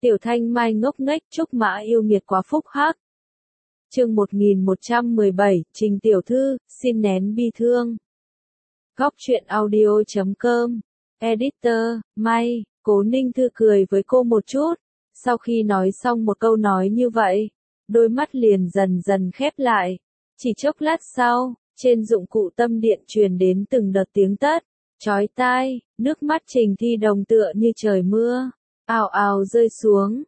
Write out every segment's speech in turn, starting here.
Tiểu Thanh Mai ngốc nghếch, Trúc Mã yêu nghiệt quá phúc hắc. Chương 1117, Trình tiểu thư, xin nén bi thương. Góc truyện audio.com. Editor, May. Cố Ninh Thư cười với cô một chút. Sau khi nói xong một câu nói như vậy, đôi mắt liền dần dần khép lại. Chỉ chốc lát sau, trên dụng cụ tâm điện truyền đến từng đợt tiếng tất, chói tai, nước mắt Trình Thi Đồng tựa như trời mưa, ào ào rơi xuống.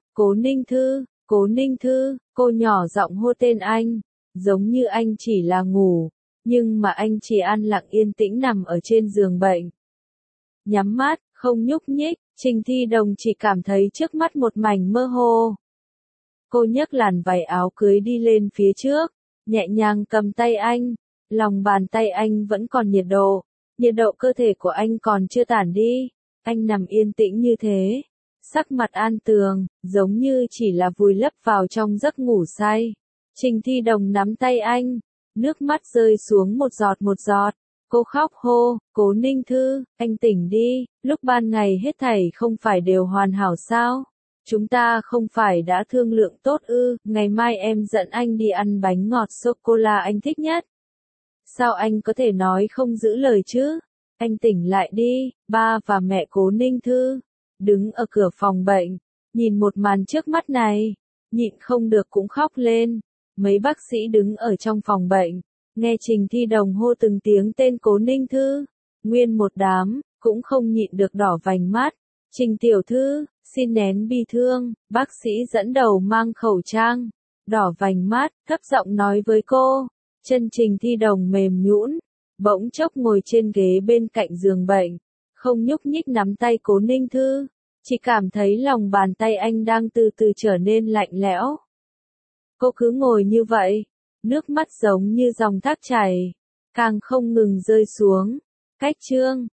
Cố Ninh Thư, cô nhỏ giọng hô tên anh, giống như anh chỉ là ngủ, nhưng mà anh chỉ an lặng yên tĩnh nằm ở trên giường bệnh. Nhắm mắt, không nhúc nhích, Trình Thi Đồng chỉ cảm thấy trước mắt một mảnh mơ hồ. Cô nhấc làn váy áo cưới đi lên phía trước, nhẹ nhàng cầm tay anh, lòng bàn tay anh vẫn còn nhiệt độ cơ thể của anh còn chưa tản đi, anh nằm yên tĩnh như thế, sắc mặt an tường, giống như chỉ là vùi lấp vào trong giấc ngủ say. Trình Thi Đồng nắm tay anh, nước mắt rơi xuống một giọt, cô khóc hô, Cố Ninh Thư, anh tỉnh đi, lúc ban ngày hết thảy không phải đều hoàn hảo sao? Chúng ta không phải đã thương lượng tốt ư, ngày mai em dẫn anh đi ăn bánh ngọt sô-cô-la anh thích nhất. Sao anh có thể nói không giữ lời chứ? Anh tỉnh lại đi. Ba và mẹ Cố Ninh Thư đứng ở cửa phòng bệnh, nhìn một màn trước mắt này, nhịn không được cũng khóc lên. Mấy bác sĩ đứng ở trong phòng bệnh, nghe Trình Thi Đồng hô từng tiếng tên Cố Ninh Thư, nguyên một đám, cũng không nhịn được đỏ vành mắt. Trình tiểu thư, xin nén bi thương, bác sĩ dẫn đầu mang khẩu trang, đỏ vành mắt, thấp giọng nói với cô. Chân Trình Thi Đồng mềm nhũn, bỗng chốc ngồi trên ghế bên cạnh giường bệnh, không nhúc nhích nắm tay Cố Ninh Thư, chỉ cảm thấy lòng bàn tay anh đang từ từ trở nên lạnh lẽo. Cô cứ ngồi như vậy, nước mắt giống như dòng thác chảy, càng không ngừng rơi xuống. Cách chương